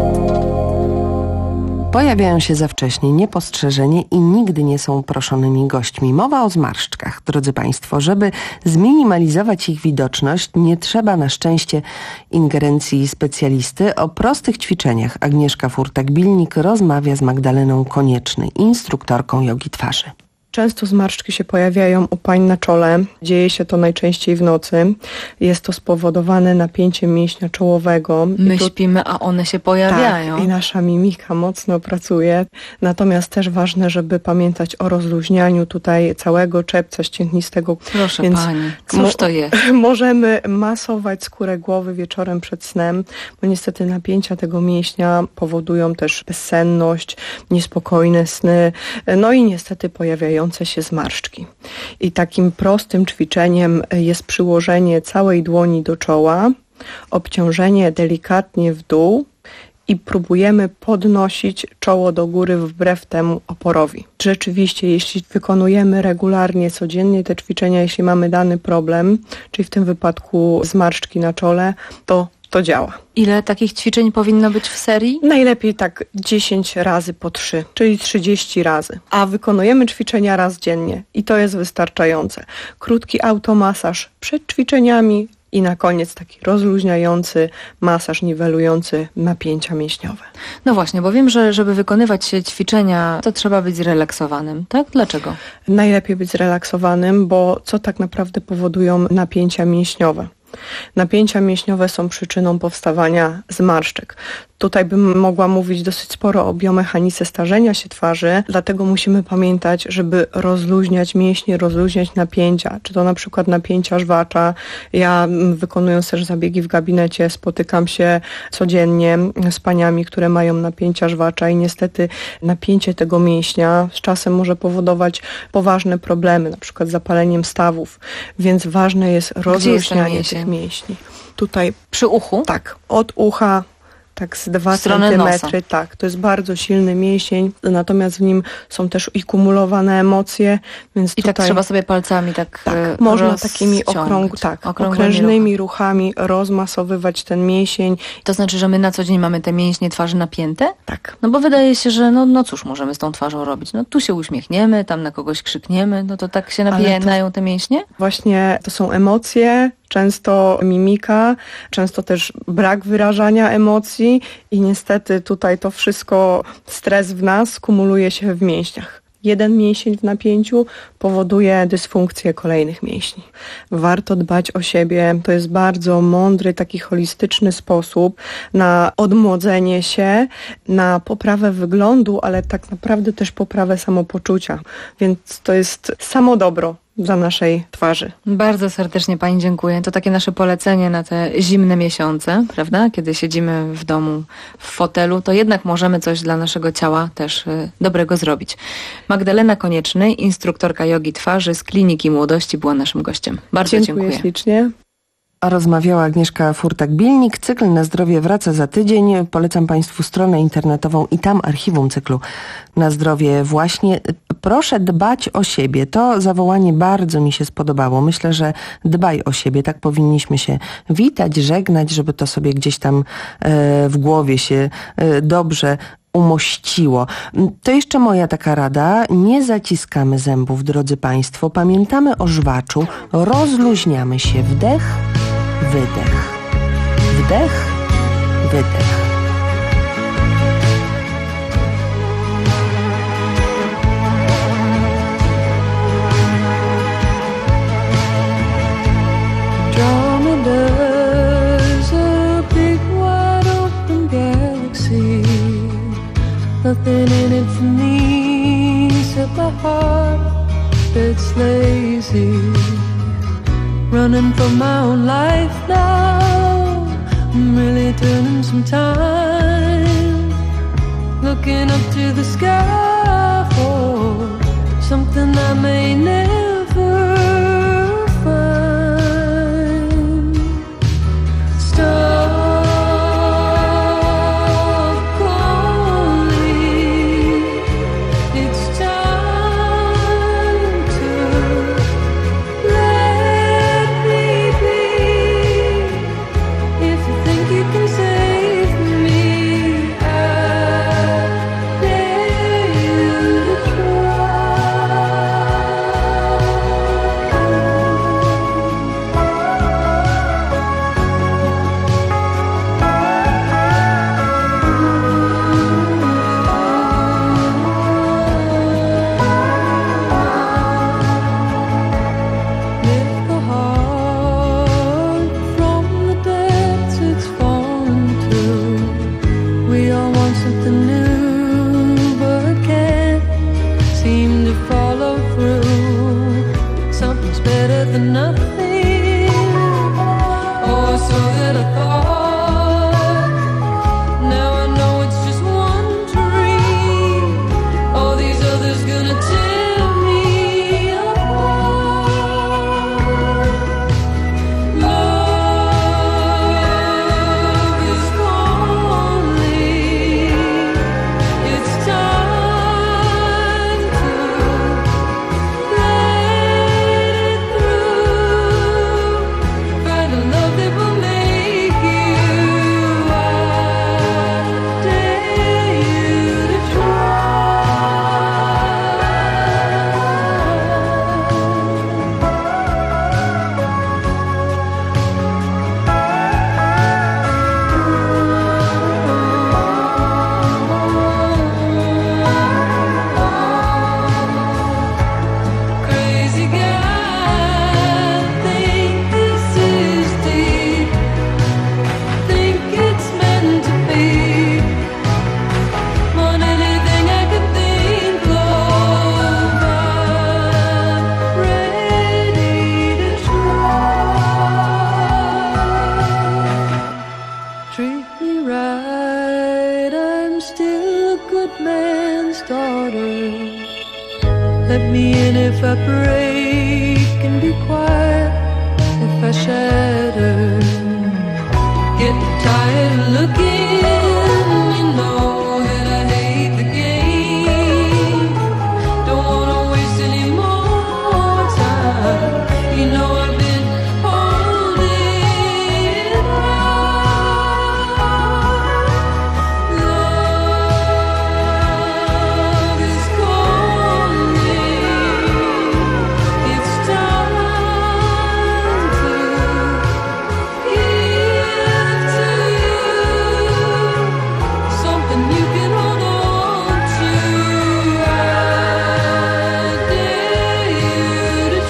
Speaker 13: Pojawiają się za wcześnie, niepostrzeżenie i nigdy nie są proszonymi gośćmi. Mowa o zmarszczkach, drodzy Państwo. Żeby zminimalizować ich widoczność, nie trzeba na szczęście ingerencji specjalisty. O prostych ćwiczeniach Agnieszka Furtak-Bilnik rozmawia z Magdaleną Konieczny, instruktorką jogi twarzy.
Speaker 21: Często zmarszczki się pojawiają u pań na czole. Dzieje się to najczęściej w nocy. Jest to spowodowane napięciem mięśnia czołowego.
Speaker 22: My
Speaker 21: tu...
Speaker 22: śpimy, a one się pojawiają.
Speaker 21: Tak, i nasza mimika mocno pracuje. Natomiast też ważne, żeby pamiętać o rozluźnianiu tutaj całego czepca ścięgnistego.
Speaker 22: Proszę
Speaker 21: Więc
Speaker 22: pani, cóż to jest?
Speaker 21: Możemy masować skórę głowy wieczorem przed snem, bo niestety napięcia tego mięśnia powodują też bezsenność, niespokojne sny, no i niestety pojawiają się zmarszczki. I takim prostym ćwiczeniem jest przyłożenie całej dłoni do czoła, obciążenie delikatnie w dół i próbujemy podnosić czoło do góry wbrew temu oporowi. Rzeczywiście, jeśli wykonujemy regularnie, codziennie te ćwiczenia, jeśli mamy dany problem, czyli w tym wypadku zmarszczki na czole, to to działa.
Speaker 22: Ile takich ćwiczeń powinno być w serii?
Speaker 21: Najlepiej tak dziesięć razy po trzy, czyli trzydzieści razy. A wykonujemy ćwiczenia raz dziennie i to jest wystarczające. Krótki automasaż przed ćwiczeniami i na koniec taki rozluźniający masaż niwelujący napięcia mięśniowe.
Speaker 22: No właśnie, bo wiem, że żeby wykonywać ćwiczenia, to trzeba być zrelaksowanym, tak? Dlaczego?
Speaker 21: Najlepiej być zrelaksowanym, bo co tak naprawdę powodują napięcia mięśniowe? Napięcia mięśniowe są przyczyną powstawania zmarszczek. Tutaj bym mogła mówić dosyć sporo o biomechanice starzenia się twarzy, dlatego musimy pamiętać, żeby rozluźniać mięśnie, rozluźniać napięcia, czy to na przykład napięcia żwacza. Ja wykonując też zabiegi w gabinecie spotykam się codziennie z paniami, które mają napięcia żwacza i niestety napięcie tego mięśnia z czasem może powodować poważne problemy, na przykład zapaleniem stawów, więc ważne jest rozluźnianie tych mięśni. Tutaj
Speaker 22: przy uchu?
Speaker 21: Tak, od ucha tak z dwa centymetry, tak. To jest bardzo silny mięsień, natomiast w nim są też i kumulowane emocje, więc
Speaker 22: I
Speaker 21: tutaj...
Speaker 22: tak trzeba sobie palcami tak
Speaker 21: Tak, można takimi okrąg... tak, okrężnymi ruchami rozmasowywać ten mięsień.
Speaker 22: To znaczy, że my na co dzień mamy te mięśnie twarzy napięte?
Speaker 21: Tak.
Speaker 22: No bo wydaje się, że no, no cóż możemy z tą twarzą robić? No tu się uśmiechniemy, tam na kogoś krzykniemy, no to tak się napinają to... te mięśnie?
Speaker 21: Właśnie to są emocje, często mimika, często też brak wyrażania emocji i niestety tutaj to wszystko, stres w nas kumuluje się w mięśniach. Jeden mięsień w napięciu powoduje dysfunkcję kolejnych mięśni. Warto dbać o siebie. To jest bardzo mądry, taki holistyczny sposób na odmłodzenie się, na poprawę wyglądu, ale tak naprawdę też poprawę samopoczucia. Więc to jest samo dobro dla naszej twarzy.
Speaker 22: Bardzo serdecznie pani dziękuję. To takie nasze polecenie na te zimne miesiące, prawda? Kiedy siedzimy w domu, w fotelu, to jednak możemy coś dla naszego ciała też y, dobrego zrobić. Magdalena Konieczny, instruktorka jogi twarzy z Kliniki Młodości, była naszym gościem. Bardzo dziękuję.
Speaker 21: Dziękuję ślicznie.
Speaker 13: A rozmawiała Agnieszka Furtak-Bilnik. Cykl Na zdrowie wraca za tydzień. Polecam Państwu stronę internetową i tam archiwum cyklu Na zdrowie właśnie. Proszę dbać o siebie. To zawołanie bardzo mi się spodobało. Myślę, że dbaj o siebie. Tak powinniśmy się witać, żegnać, żeby to sobie gdzieś tam e, w głowie się e, dobrze umościło. To jeszcze moja taka rada. Nie zaciskamy zębów, drodzy Państwo. Pamiętamy o żwaczu. Rozluźniamy się. Wdech, wydech. Wdech, wydech.
Speaker 23: Nothing in it for me except my heart that's lazy. Running from my own life now, I'm really turning some time. Looking up to the sky for something I may never find. Stop good man's daughter. Let me in if I break, and be quiet if I shatter. Get tired of looking, you know that I hate the game. Don't wanna waste any more time. You know I've been holding on. Love is calling. It's time to give to you something you can hold on to. I dare you to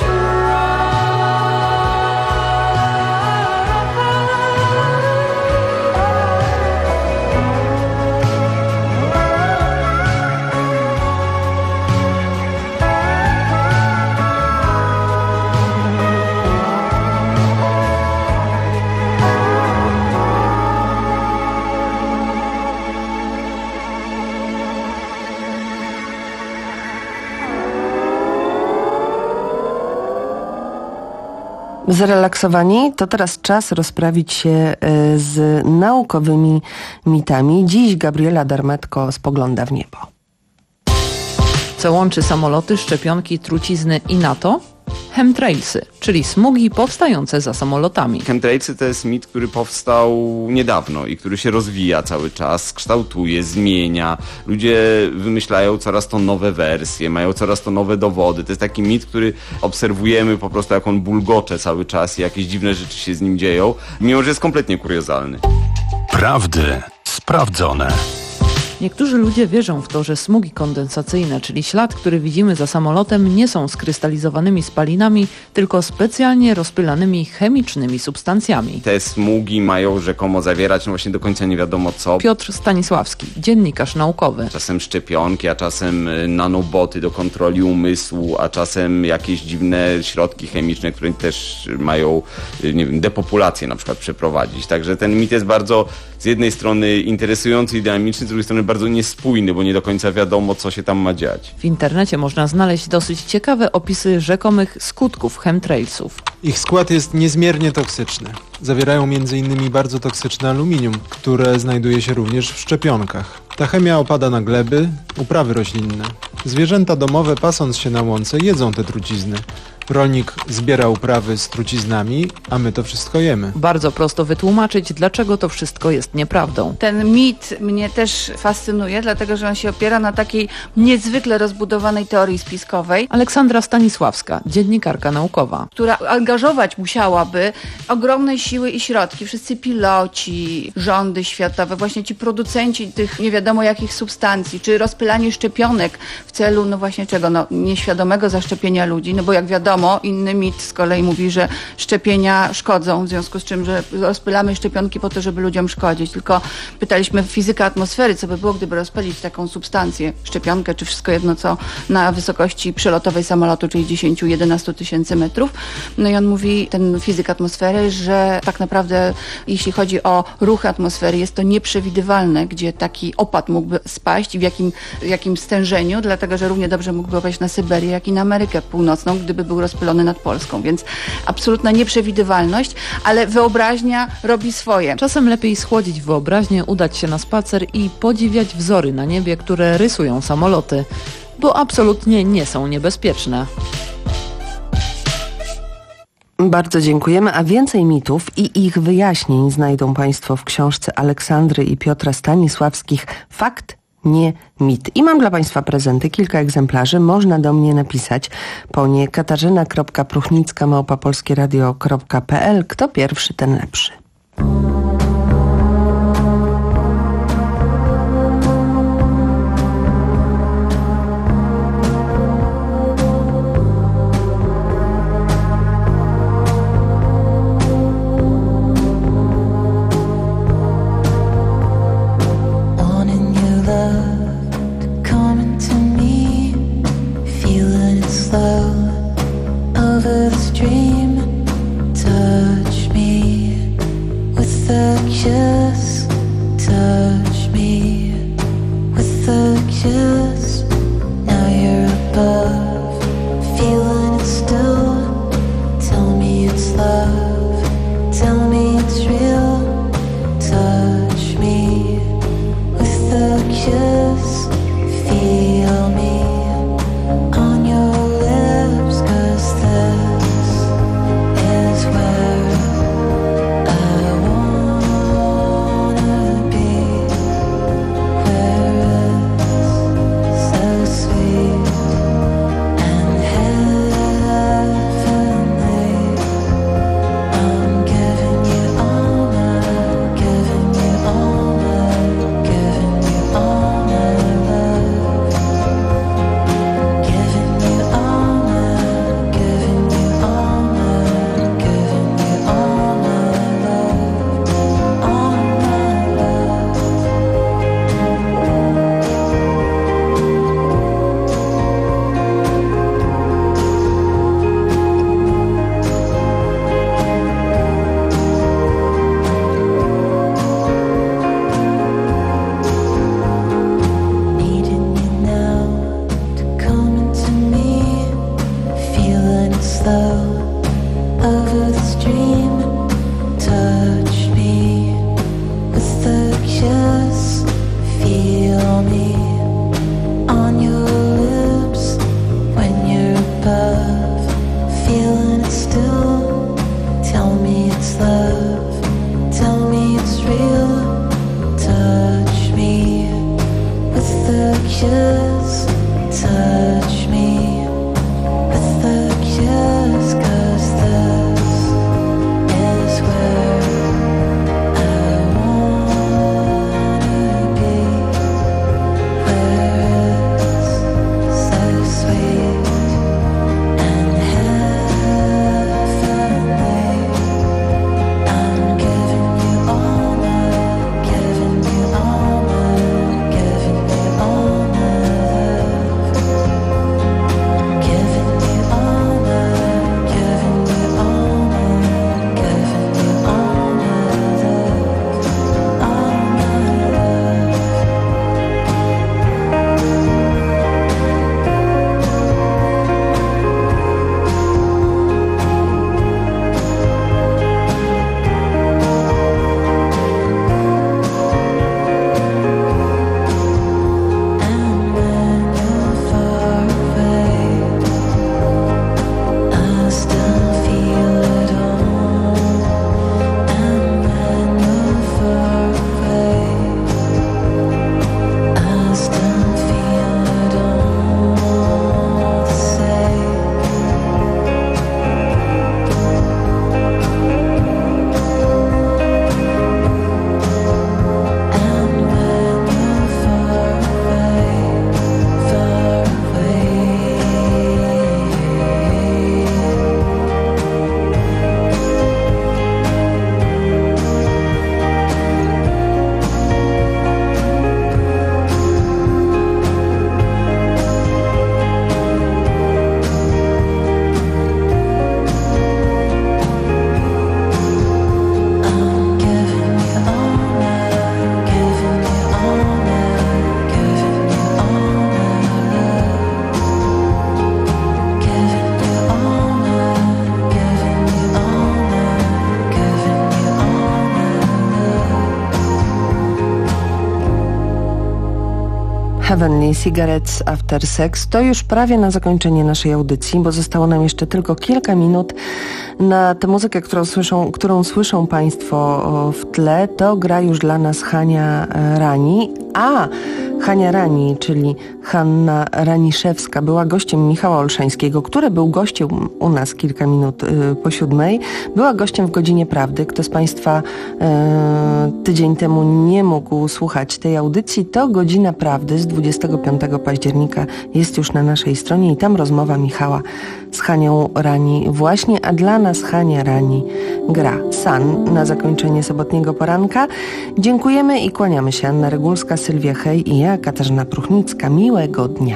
Speaker 13: Zrelaksowani? To teraz czas rozprawić się e, z naukowymi mitami. Dziś Gabriela Darmetko spogląda w niebo.
Speaker 3: Co łączy samoloty, szczepionki, trucizny i NATO? Chemtrailsy, czyli smugi powstające za samolotami.
Speaker 4: Chemtrailsy to jest mit, który powstał niedawno i który się rozwija cały czas, kształtuje, zmienia. Ludzie wymyślają coraz to nowe wersje, mają coraz to nowe dowody. To jest taki mit, który obserwujemy po prostu, jak on bulgocze cały czas i jakieś dziwne rzeczy się z nim dzieją, mimo że jest kompletnie kuriozalny.
Speaker 1: Prawdy sprawdzone.
Speaker 3: Niektórzy ludzie wierzą w to, że smugi kondensacyjne, czyli ślad, który widzimy za samolotem, nie są skrystalizowanymi spalinami, tylko specjalnie rozpylanymi chemicznymi substancjami.
Speaker 4: Te smugi mają rzekomo zawierać, no właśnie do końca nie wiadomo co.
Speaker 3: Piotr Stanisławski, dziennikarz naukowy.
Speaker 4: Czasem szczepionki, a czasem nanoboty do kontroli umysłu, a czasem jakieś dziwne środki chemiczne, które też mają, nie wiem, depopulację na przykład przeprowadzić. Także ten mit jest bardzo z jednej strony interesujący i dynamiczny, z drugiej strony bardzo niespójny, bo nie do końca wiadomo, co się tam ma dziać.
Speaker 3: W internecie można znaleźć dosyć ciekawe opisy rzekomych skutków chemtrailsów.
Speaker 7: Ich skład jest niezmiernie toksyczny. Zawierają między innymi bardzo toksyczne aluminium, które znajduje się również w szczepionkach. Ta chemia opada na gleby, uprawy roślinne. Zwierzęta domowe, pasąc się na łące, jedzą te trucizny. Rolnik zbiera uprawy z truciznami, a my to wszystko jemy.
Speaker 3: Bardzo prosto wytłumaczyć, dlaczego to wszystko jest nieprawdą.
Speaker 24: Ten mit mnie też fascynuje, dlatego że on się opiera na takiej niezwykle rozbudowanej teorii spiskowej.
Speaker 3: Aleksandra Stanisławska, dziennikarka naukowa,
Speaker 24: która angażować musiałaby ogromne siły i środki. Wszyscy piloci, rządy światowe, właśnie ci producenci tych nie wiadomo jakich substancji, czy rozpylanie szczepionek w celu, no właśnie czego, no nieświadomego zaszczepienia ludzi, no bo jak wiadomo, inny mit z kolei mówi, że szczepienia szkodzą, w związku z czym, że rozpylamy szczepionki po to, żeby ludziom szkodzić. Tylko pytaliśmy fizykę atmosfery, co by było, gdyby rozpylić taką substancję, szczepionkę, czy wszystko jedno, co na wysokości przelotowej samolotu, czyli dziesięć do jedenastu tysięcy metrów. No i on mówi, ten fizyk atmosfery, że tak naprawdę, jeśli chodzi o ruchy atmosfery, jest to nieprzewidywalne, gdzie taki opad mógłby spaść i w jakim, w jakim stężeniu, dlatego, że równie dobrze mógłby opaść na Syberię, jak i na Amerykę Północną, gdyby był rozpylony nad Polską, więc absolutna nieprzewidywalność, ale wyobraźnia robi swoje.
Speaker 3: Czasem lepiej schłodzić wyobraźnię, udać się na spacer i podziwiać wzory na niebie, które rysują samoloty, bo absolutnie nie są niebezpieczne.
Speaker 13: Bardzo dziękujemy, a więcej mitów i ich wyjaśnień znajdą Państwo w książce Aleksandry i Piotra Stanisławskich Fakt, nie mit. I mam dla Państwa prezenty, kilka egzemplarzy. Można do mnie napisać po nie katarzyna kropka pruchnicka małpa polskie radio kropka p l. Kto pierwszy, ten lepszy.
Speaker 23: Over the stream, touch me. kiss. Now you're above, feeling it still. Tell me it's love, tell me it's real. Touch me with a kiss, feel me on your lips, 'cause this is where I wanna be, where it's so sweet and heavenly. I'm giving you all my, giving you all my, giving you all my love. Giving you all my, giving you all my, giving you all my love, all my love. Needing you now to come into me, feeling it slow over the stream. Touch me with a kiss, feel me on your lips when you're above, feeling it still. Tell me it's love, tell me it's real. Touch me with a kiss, touch me with a kiss, 'cause this is where I wanna be, where it's so sweet and heavenly. I'm giving you all my, giving you all my, giving you all my love. Giving you all my, giving you all my, giving you all my love, all my love. And when you're far away, I still feel it all. And when you're far away, I still feel it all the same. And when you're far away, far away. I'm giving you all my, giving you all my, giving you all my love. Giving you all my, giving you all my, giving you all my love.
Speaker 13: Heavenly Cigarettes After Sex to już prawie na zakończenie naszej audycji, bo zostało nam jeszcze tylko kilka minut na tę muzykę, którą słyszą, którą słyszą Państwo o, w tle. To gra już dla nas Hania e, Rani, a Hania Rani, czyli Hanna Raniszewska, była gościem Michała Olszańskiego, który był gościem u nas kilka minut y, po siódmej. Była gościem w Godzinie Prawdy. Kto z Państwa y, tydzień temu nie mógł słuchać tej audycji, to Godzina Prawdy z dwudziestego piątego października jest już na naszej stronie i tam rozmowa Michała z Hanią Rani właśnie, a dla nas Hania Rani gra Sun na zakończenie sobotniego poranka. Dziękujemy i kłaniamy się. Anna Regulska, Sylwia Hej i ja, Katarzyna Pruchnicka. Miłego dnia.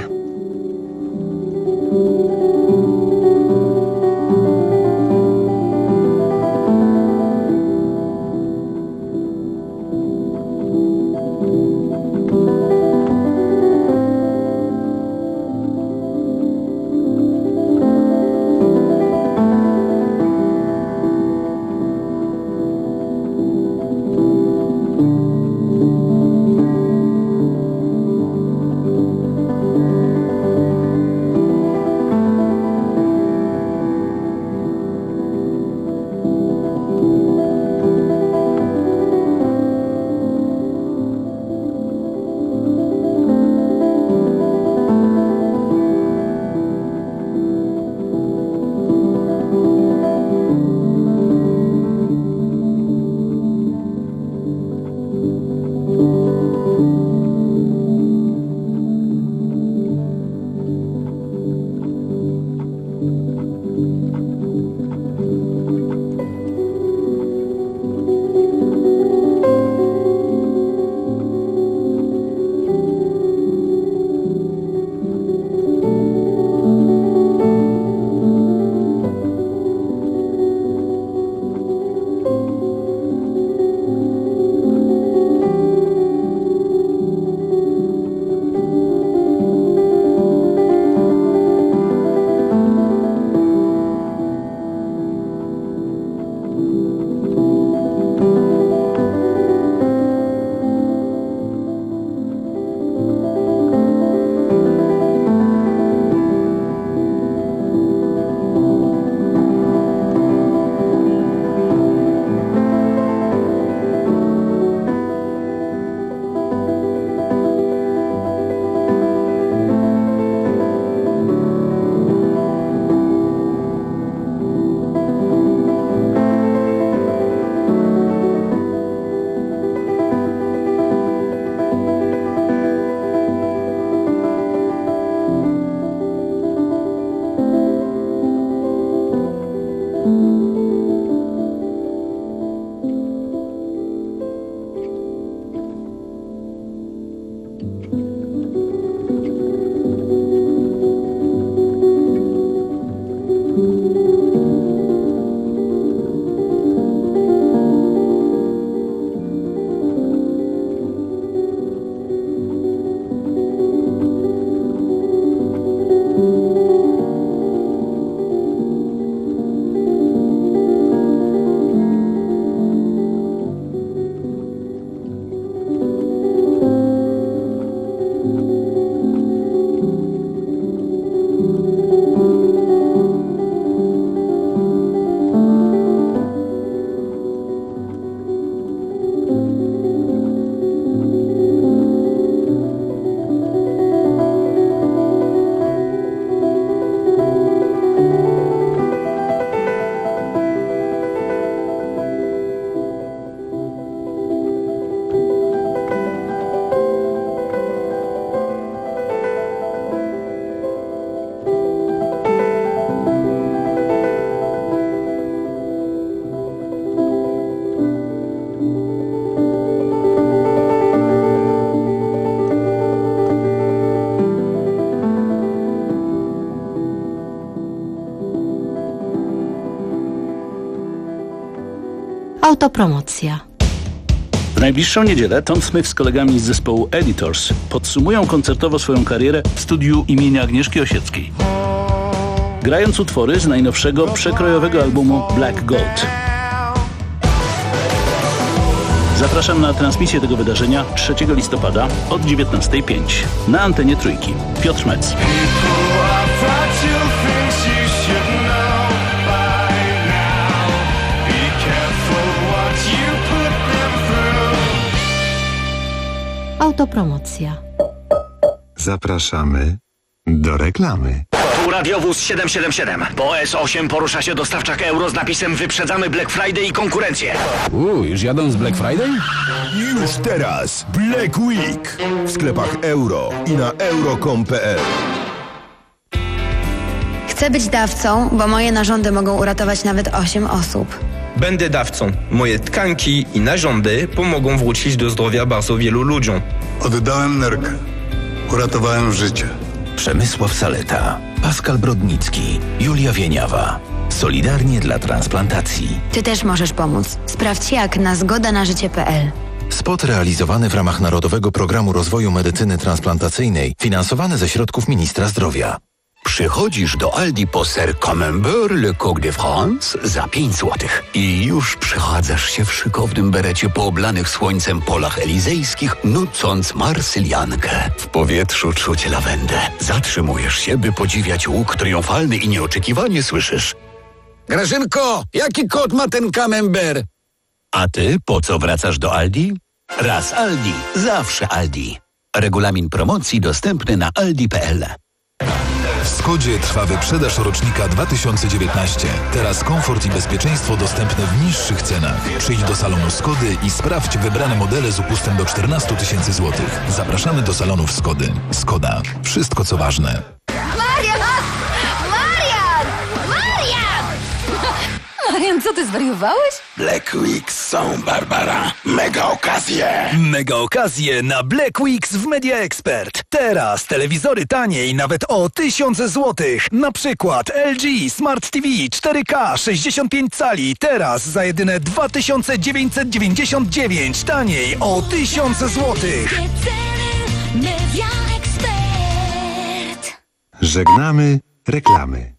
Speaker 9: Autopromocja.
Speaker 10: W najbliższą niedzielę Tom Smith z kolegami z zespołu Editors podsumują koncertowo swoją karierę w studiu imienia Agnieszki Osieckiej, grając utwory z najnowszego przekrojowego albumu Black Gold. Zapraszam na transmisję tego wydarzenia trzeciego listopada od dziewiętnastej pięć na antenie Trójki. Piotr Mec.
Speaker 9: Autopromocja.
Speaker 11: Zapraszamy do reklamy.
Speaker 12: Tu radiowóz siedem siedem siedem. Po S osiem porusza się dostawczak euro z napisem "Wyprzedzamy Black Friday i konkurencję".
Speaker 1: Uuu, już jadą z Black Friday?
Speaker 25: Już teraz Black Week w sklepach euro i na euro kropka com kropka p l.
Speaker 26: Chcę być dawcą, bo moje narządy mogą uratować nawet osiem osób.
Speaker 27: Będę dawcą. Moje tkanki i narządy pomogą wrócić do zdrowia bardzo wielu ludziom.
Speaker 28: Oddałem nerkę. Uratowałem życie.
Speaker 1: Przemysław Saleta, Pascal Brodnicki, Julia Wieniawa. Solidarnie dla transplantacji.
Speaker 26: Ty też możesz pomóc. Sprawdź jak na zgoda na życie kropka p l.
Speaker 1: Spot realizowany w ramach Narodowego Programu Rozwoju Medycyny Transplantacyjnej, finansowany ze środków Ministra Zdrowia.
Speaker 29: Przychodzisz do Aldi po ser Camembert Le Coq de France za pięć złotych i już przechadzasz się w szykownym berecie po oblanych słońcem polach elizejskich, nucąc marsyliankę. W powietrzu czuć lawendę. Zatrzymujesz się, by podziwiać łuk triumfalny i nieoczekiwanie słyszysz: Grażynko, jaki kod ma ten Camembert? A ty po co wracasz do Aldi? Raz Aldi, zawsze Aldi. Regulamin promocji dostępny na aldi kropka p l.
Speaker 30: W Skodzie trwa wyprzedaż rocznika dwa tysiące dziewiętnaście. Teraz komfort i bezpieczeństwo dostępne w niższych cenach. Przyjdź do salonu Skody i sprawdź wybrane modele z upustem do czternaście tysięcy złotych. Zapraszamy do salonów Skody. Skoda. Wszystko co ważne.
Speaker 31: Marian! Marian! Marian! Marian, co ty zwariowałeś?
Speaker 29: Black Weeks są, Barbara. Mega okazje.
Speaker 32: Mega okazje na Black Weeks w Media Expert. Teraz telewizory taniej nawet o tysiąc złotych. Na przykład L G Smart T V cztery K sześćdziesiąt pięć cali. Teraz za jedyne dwa tysiące dziewięćset dziewięćdziesiąt dziewięć. Taniej o tysiąc złotych.
Speaker 11: Żegnamy reklamy.